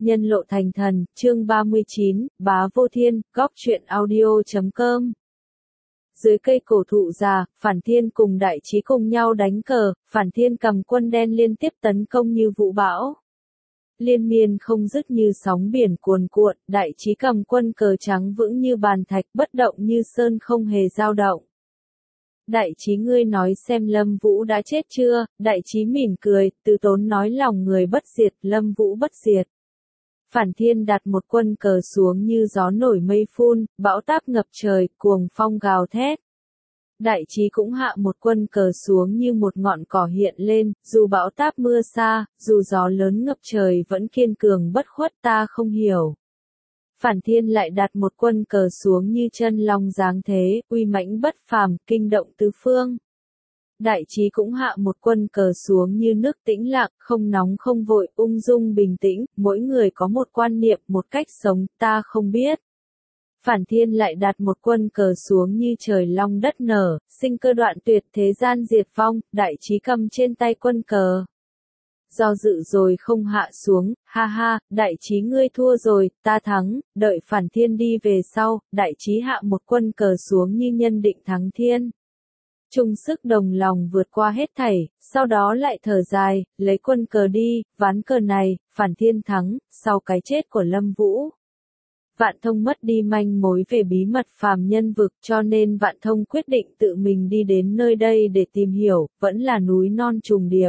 Nhân lộ thành thần, chương 39, bá vô thiên, góc truyện audio.com. Dưới cây cổ thụ già, Phản Thiên cùng Đại Chí cùng nhau đánh cờ, Phản Thiên cầm quân đen liên tiếp tấn công như vũ bão. Liên miên không dứt như sóng biển cuồn cuộn, Đại Chí cầm quân cờ trắng vững như bàn thạch, bất động như sơn không hề dao động. Đại Chí ngươi nói xem Lâm Vũ đã chết chưa? Đại Chí mỉm cười, từ tốn nói lòng người bất diệt, Lâm Vũ bất diệt. Phản Thiên đặt một quân cờ xuống như gió nổi mây phun, bão táp ngập trời, cuồng phong gào thét. Đại Chí cũng hạ một quân cờ xuống như một ngọn cỏ hiện lên, dù bão táp mưa xa, dù gió lớn ngập trời vẫn kiên cường bất khuất, ta không hiểu. Phản Thiên lại đặt một quân cờ xuống như chân long giáng thế, uy mãnh bất phàm, kinh động tứ phương. Đại Chí cũng hạ một quân cờ xuống như nước tĩnh lặng, không nóng không vội, ung dung bình tĩnh, mỗi người có một quan niệm, một cách sống, ta không biết. Phản Thiên lại đặt một quân cờ xuống như trời long đất nở, sinh cơ đoạn tuyệt, thế gian diệt vong. Đại Chí cầm trên tay quân cờ. Do dự rồi không hạ xuống, ha ha, Đại Chí ngươi thua rồi, ta thắng. Đợi Phản Thiên đi về sau, Đại Chí hạ một quân cờ xuống như nhân định thắng thiên. Chung sức đồng lòng vượt qua hết thảy, sau đó lại thở dài, lấy quân cờ đi, ván cờ này, Phản Thiên thắng, sau cái chết của Lâm Vũ. Vạn Thông mất đi manh mối về bí mật phàm nhân vực, cho nên Vạn Thông quyết định tự mình đi đến nơi đây để tìm hiểu, vẫn là núi non trùng điệp.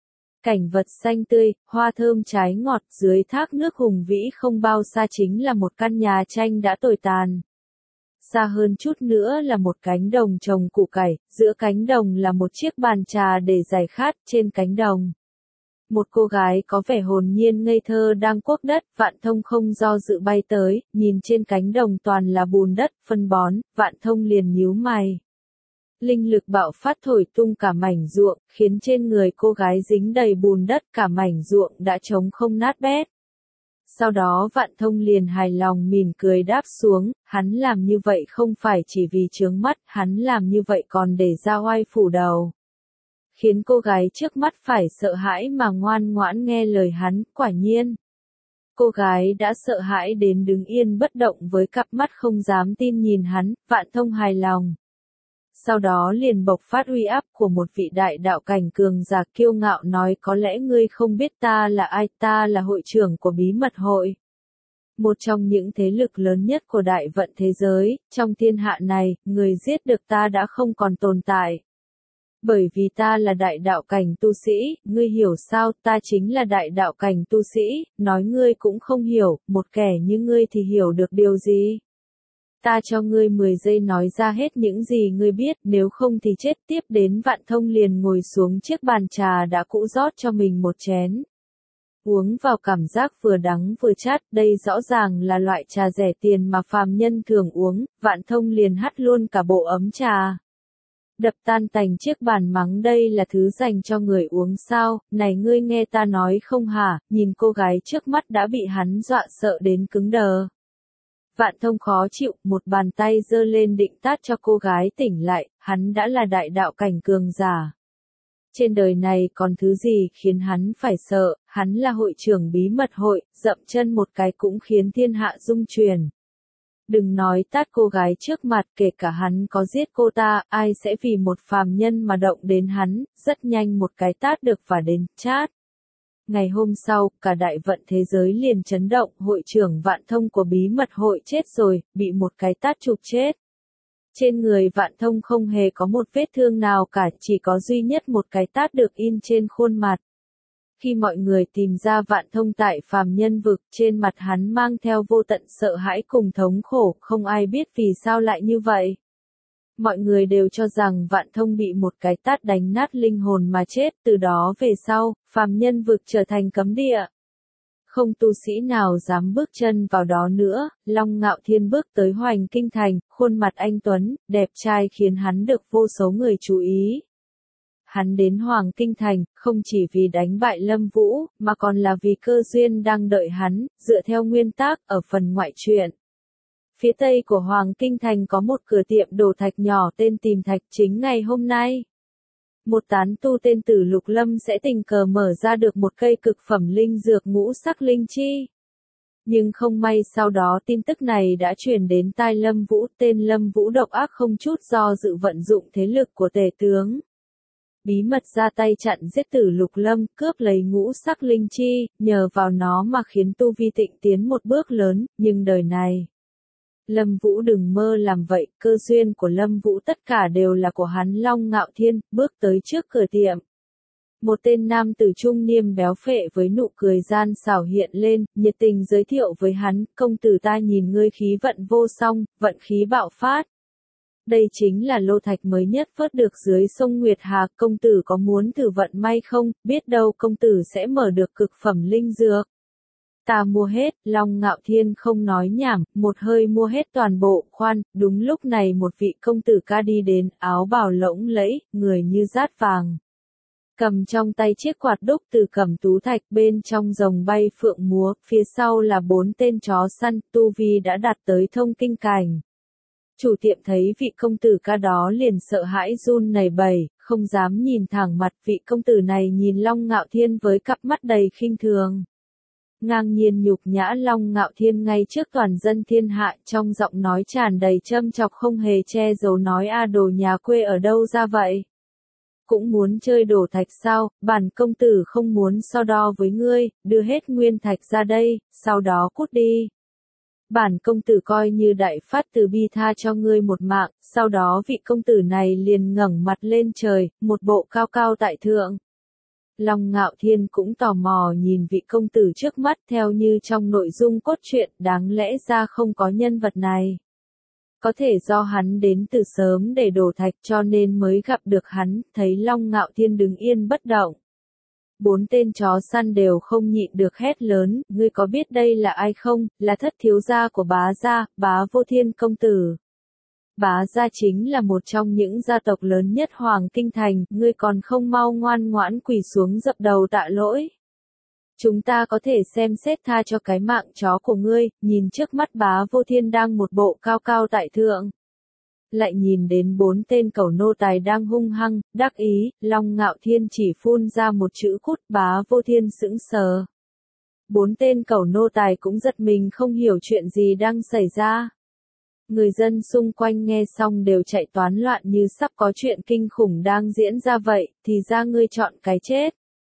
Cảnh vật xanh tươi, hoa thơm trái ngọt, dưới thác nước hùng vĩ không bao xa chính là một căn nhà tranh đã tồi tàn. Xa hơn chút nữa là một cánh đồng trồng củ cải, giữa cánh đồng là một chiếc bàn trà để giải khát, trên cánh đồng. Một cô gái có vẻ hồn nhiên ngây thơ đang cuốc đất, Vạn Thông không do dự bay tới, nhìn trên cánh đồng toàn là bùn đất, phân bón, Vạn Thông liền nhíu mày. Linh lực bạo phát thổi tung cả mảnh ruộng, khiến trên người cô gái dính đầy bùn đất, cả mảnh ruộng đã trống không nát bét. Sau đó Vạn Thông liền hài lòng mỉm cười đáp xuống, hắn làm như vậy không phải chỉ vì chướng mắt, hắn làm như vậy còn để ra oai phủ đầu. Khiến cô gái trước mắt phải sợ hãi mà ngoan ngoãn nghe lời hắn, quả nhiên. Cô gái đã sợ hãi đến đứng yên bất động với cặp mắt không dám tin nhìn hắn, Vạn Thông hài lòng. Sau đó liền bộc phát uy áp của một vị đại đạo cảnh cường giả kiêu ngạo nói có lẽ ngươi không biết ta là ai, ta là hội trưởng của bí mật hội. Một trong những thế lực lớn nhất của đại vận thế giới, trong thiên hạ này, người giết được ta đã không còn tồn tại. Bởi vì ta là đại đạo cảnh tu sĩ, ngươi hiểu sao, ta chính là đại đạo cảnh tu sĩ, nói ngươi cũng không hiểu, một kẻ như ngươi thì hiểu được điều gì. Ta cho ngươi 10 giây nói ra hết những gì ngươi biết, nếu không thì chết. Tiếp đến Vạn Thông liền ngồi xuống chiếc bàn trà đã cũ rót cho mình một chén. Uống vào cảm giác vừa đắng vừa chát, đây rõ ràng là loại trà rẻ tiền mà phàm nhân thường uống, Vạn Thông liền hắt luôn cả bộ ấm trà. Đập tan tành chiếc bàn mắng đây là thứ dành cho người uống sao, này ngươi nghe ta nói không hả, nhìn cô gái trước mắt đã bị hắn dọa sợ đến cứng đờ. Vạn Thông khó chịu, một bàn tay giơ lên định tát cho cô gái tỉnh lại, hắn đã là đại đạo cảnh cường giả. Trên đời này còn thứ gì khiến hắn phải sợ, hắn là hội trưởng bí mật hội, dậm chân một cái cũng khiến thiên hạ rung chuyển. Đừng nói tát cô gái trước mặt, kể cả hắn có giết cô ta, ai sẽ vì một phàm nhân mà động đến hắn, rất nhanh một cái tát được và đến, chát. Ngày hôm sau, cả đại vận thế giới liền chấn động, hội trưởng Vạn Thông của bí mật hội chết rồi, bị một cái tát chụp chết. Trên người Vạn Thông không hề có một vết thương nào cả, chỉ có duy nhất một cái tát được in trên khuôn mặt. Khi mọi người tìm ra Vạn Thông tại phàm nhân vực, trên mặt hắn mang theo vô tận sợ hãi cùng thống khổ, không ai biết vì sao lại như vậy. Mọi người đều cho rằng Vạn Thông bị một cái tát đánh nát linh hồn mà chết, từ đó về sau, phàm nhân vực trở thành cấm địa. Không tu sĩ nào dám bước chân vào đó nữa, Long Ngạo Thiên bước tới Hoành Kinh Thành, khuôn mặt anh tuấn, đẹp trai khiến hắn được vô số người chú ý. Hắn đến Hoàng Kinh Thành, không chỉ vì đánh bại Lâm Vũ, mà còn là vì cơ duyên đang đợi hắn, dựa theo nguyên tắc ở phần ngoại truyện. Phía tây của Hoàng Kinh Thành có một cửa tiệm đồ thạch nhỏ tên Tìm Thạch, chính ngày hôm nay. Một tán tu tên Tử Lục Lâm sẽ tình cờ mở ra được một cây cực phẩm linh dược ngũ sắc linh chi. Nhưng không may sau đó tin tức này đã truyền đến tai Lâm Vũ, tên Lâm Vũ độc ác không chút do dự vận dụng thế lực của tể tướng. Bí mật ra tay chặn giết Tử Lục Lâm, cướp lấy ngũ sắc linh chi, nhờ vào nó mà khiến tu vi Tịnh tiến một bước lớn, nhưng đời này. Lâm Vũ đừng mơ làm vậy, cơ duyên của Lâm Vũ tất cả đều là của hắn. Long Ngạo Thiên, bước tới trước cửa tiệm. Một tên nam tử trung niên béo phệ với nụ cười gian xảo hiện lên, nhiệt tình giới thiệu với hắn, công tử ta nhìn ngươi khí vận vô song, vận khí bạo phát. Đây chính là lô thạch mới nhất vớt được dưới sông Nguyệt Hà, công tử có muốn thử vận may không, biết đâu công tử sẽ mở được cực phẩm linh dược. Ta mua hết, Long Ngạo Thiên không nói nhảm, một hơi mua hết toàn bộ. Khoan, đúng lúc này một vị công tử ca đi đến, áo bào lộng lẫy, người như dát vàng. Cầm trong tay chiếc quạt đúc từ cẩm tú thạch, bên trong rồng bay phượng múa, phía sau là 4 tên chó săn, tu vi đã đạt tới thông kinh cảnh. Chủ tiệm thấy vị công tử ca đó liền sợ hãi run nảy bẩy, không dám nhìn thẳng mặt. Vị công tử này nhìn Long Ngạo Thiên với cặp mắt đầy khinh thường. Ngang nhiên nhục nhã Long Ngạo Thiên ngay trước toàn dân thiên hạ, trong giọng nói tràn đầy châm chọc không hề che giấu nói a đồ nhà quê ở đâu ra vậy? Cũng muốn chơi đổ thạch sao, bản công tử không muốn so đo với ngươi, đưa hết nguyên thạch ra đây, sau đó cút đi. Bản công tử coi như đại phát từ bi tha cho ngươi một mạng. Sau đó vị công tử này liền ngẩng mặt lên trời, một bộ cao cao tại thượng. Long Ngạo Thiên cũng tò mò nhìn vị công tử trước mắt, theo như trong nội dung cốt truyện, đáng lẽ ra không có nhân vật này. Có thể do hắn đến từ sớm để đổ thạch cho nên mới gặp được hắn. Thấy Long Ngạo Thiên đứng yên bất động, 4 tên chó săn đều không nhịn được hét lớn, ngươi có biết đây là ai không? Là thất thiếu gia của Bá gia, Bá Vô Thiên công tử. Bá gia chính là một trong những gia tộc lớn nhất Hoàng Kinh Thành, ngươi còn không mau ngoan ngoãn quỳ xuống dập đầu tạ lỗi. Chúng ta có thể xem xét tha cho cái mạng chó của ngươi. Nhìn trước mắt Bá Vô Thiên đang một bộ cao cao tại thượng. Lại nhìn đến 4 tên cẩu nô tài đang hung hăng, đắc ý, Long Ngạo Thiên chỉ phun ra một chữ cút. Bá Vô Thiên sững sờ. 4 tên cẩu nô tài cũng giật mình không hiểu chuyện gì đang xảy ra. Người dân xung quanh nghe xong đều chạy toán loạn như sắp có chuyện kinh khủng đang diễn ra vậy, thì ra ngươi chọn cái chết.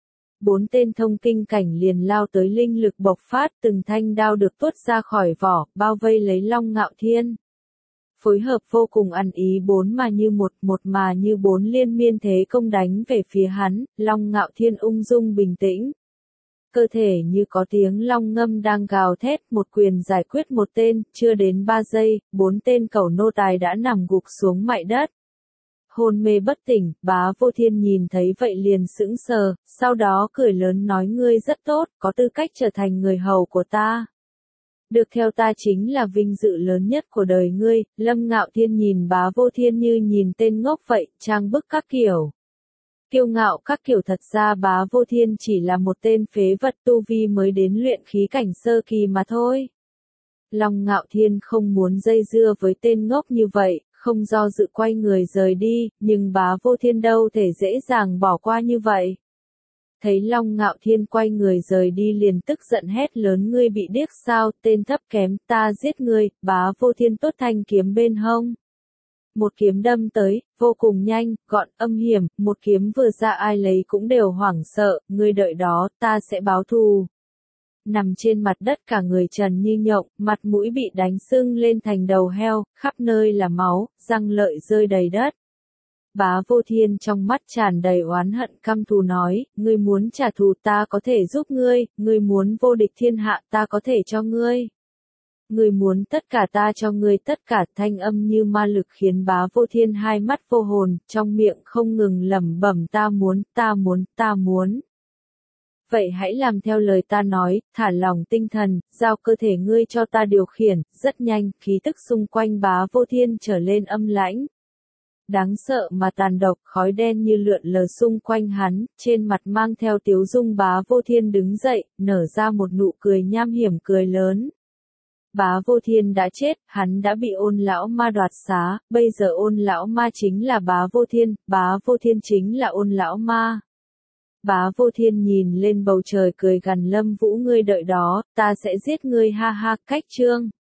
4 tên thông kinh cảnh liền lao tới, linh lực bộc phát, từng thanh đao được tuốt ra khỏi vỏ, bao vây lấy Long Ngạo Thiên. Phối hợp vô cùng ăn ý, 4 mà như một mà như 4 liên miên thế công đánh về phía hắn. Long Ngạo Thiên ung dung bình tĩnh. Cơ thể như có tiếng long ngâm đang gào thét, một quyền giải quyết một tên, chưa đến 3 giây, 4 tên cẩu nô tài đã nằm gục xuống mại đất. Hôn mê bất tỉnh. Bá Vô Thiên nhìn thấy vậy liền sững sờ, sau đó cười lớn nói ngươi rất tốt, có tư cách trở thành người hầu của ta. Được theo ta chính là vinh dự lớn nhất của đời ngươi. Lâm Ngạo Thiên nhìn Bá Vô Thiên như nhìn tên ngốc vậy, trang bức các kiểu. Kiêu ngạo các kiểu. Thật ra Bá Vô Thiên chỉ là một tên phế vật tu vi mới đến luyện khí cảnh sơ kỳ mà thôi. Long Ngạo Thiên không muốn dây dưa với tên ngốc như vậy, không do dự quay người rời đi, nhưng Bá Vô Thiên đâu thể dễ dàng bỏ qua như vậy. Thấy Long Ngạo Thiên quay người rời đi liền tức giận hét lớn ngươi bị điếc sao, tên thấp kém, ta giết ngươi. Bá Vô Thiên tốt thanh kiếm bên hông. Một kiếm đâm tới, vô cùng nhanh, gọn, âm hiểm, một kiếm vừa ra ai lấy cũng đều hoảng sợ, ngươi đợi đó, ta sẽ báo thù. Nằm trên mặt đất cả người trần như nhộng, mặt mũi bị đánh sưng lên thành đầu heo, khắp nơi là máu, răng lợi rơi đầy đất. Bá Vô Thiên trong mắt tràn đầy oán hận căm thù nói, ngươi muốn trả thù ta có thể giúp ngươi muốn vô địch thiên hạ ta có thể cho ngươi. Ngươi muốn tất cả ta cho ngươi tất cả. Thanh âm như ma lực khiến Bá Vô Thiên hai mắt vô hồn, trong miệng không ngừng lẩm bẩm ta muốn, ta muốn, ta muốn. Vậy hãy làm theo lời ta nói, thả lỏng tinh thần, giao cơ thể ngươi cho ta điều khiển. Rất nhanh, khí tức xung quanh Bá Vô Thiên trở lên âm lãnh. Đáng sợ mà tàn độc, khói đen như lượn lờ xung quanh hắn, trên mặt mang theo tiếu dung. Bá Vô Thiên đứng dậy, nở ra một nụ cười nham hiểm cười lớn. Bá Vô Thiên đã chết, hắn đã bị Ôn lão ma đoạt xá, bây giờ Ôn lão ma chính là Bá Vô Thiên chính là Ôn lão ma. Bá Vô Thiên nhìn lên bầu trời cười gằn Lâm Vũ ngươi đợi đó, ta sẽ giết ngươi ha ha, cách chương.